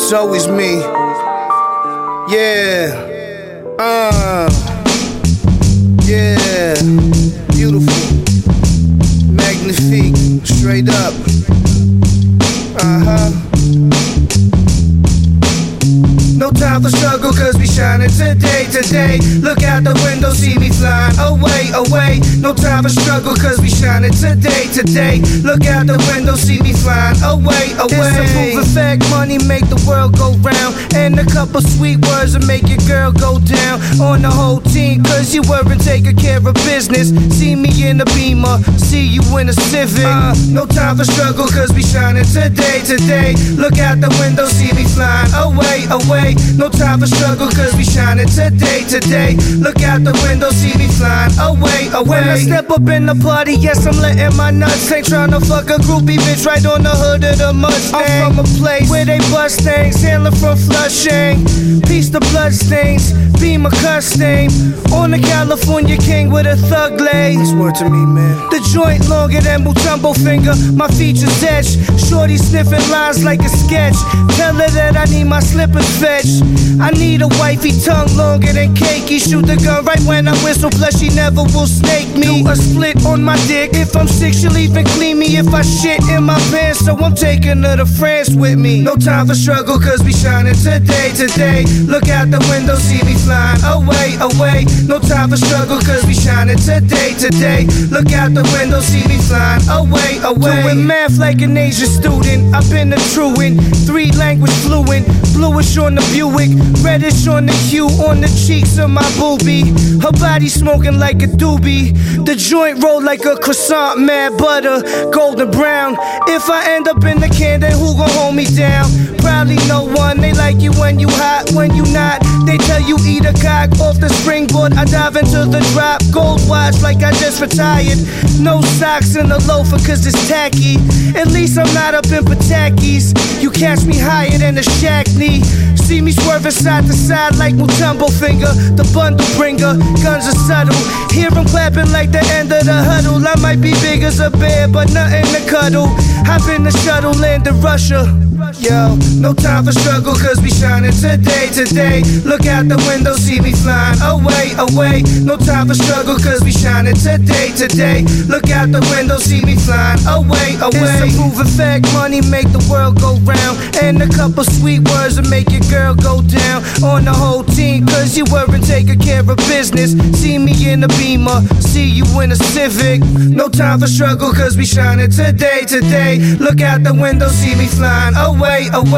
It's always me. Yeah. Yeah. Beautiful. Magnifique. Straight up. No time for struggle, cause we shining today. Look out the window, see me flying away. No time for struggle, cause we shining today. Look out the window, see me flying away. It's a proven fact, money make the world go round. And a couple sweet words will make your girl go down. On the whole team, cause you weren't taking care of business. See me in a Beamer, see you in a Civic. No time for struggle, cause we shining today. Look out the window, see me flying away. No time for struggle, cause we shining today. Look out the window, see me flying away. When I step up in the party, yes, I'm letting my nuts. Ain't tryna fuck a groupie bitch right on the hood of the Mustang. I'm from a place where they bust things, handling from Flushing. Peace the bloodstains, be my cuss name. On the California king with a thug lace. It's word to me, man. The joint longer than Mutombo finger, my features etched. Shorty sniffing lines like a sketch. Tell her that I need my slippers fetched. I need a wifey tongue longer than cakey. Shoot the gun right when I whistle, plus she never will snake me. Do a split on my dick. If I'm sick, she'll even clean me if I shit in my pants. So I'm taking her to France with me. No time for struggle, cause we shining today. Look out the window, see me flying away. No time for struggle, cause we shining today. Look out the window, see me flying away. Doing math like an Asian student. I've been a truant, 3 language fluent. Bluish on the Buick, reddish on the hue on the cheeks of my boobie. Her body smoking like a doobie. The joint rolled like a croissant, mad butter, golden brown. If I end up in the can, then who gon' hold me down? Probably no one. They like you when you hot, when you not. They tell you eat a cock off the springboard. I dive into the drop, gold watch like I just retired. No socks in the loafer cause it's tacky. At least I'm not up in Patakis. You catch me higher than a Shackney. See me swerving side to side like Mutombo finger. The bundle bringer, guns are subtle. Hear them clapping like the end of the huddle. I might be big as a bear, but nothing to cuddle. Hop in the shuttle, land in Russia. Yo, no time for struggle, cause we shining today. Look out the window, see me flying away. No time for struggle, cause we shining today. Look out the window, see me flying away. It's a proven fact, money make the world go round. And a couple sweet words will make your girl go down. On the whole team, cause you weren't taking care of business. See me in a Beamer, see you in a Civic. No time for struggle, cause we shining today. Look out the window, see me flying away.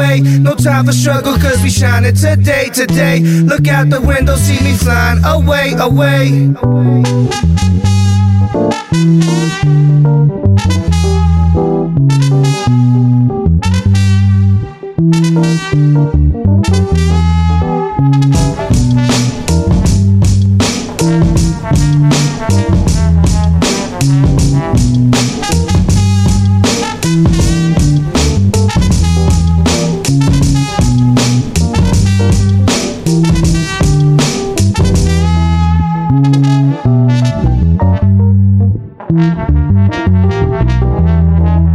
No time for struggle, cause we shining today. Look out the window, see me flying away.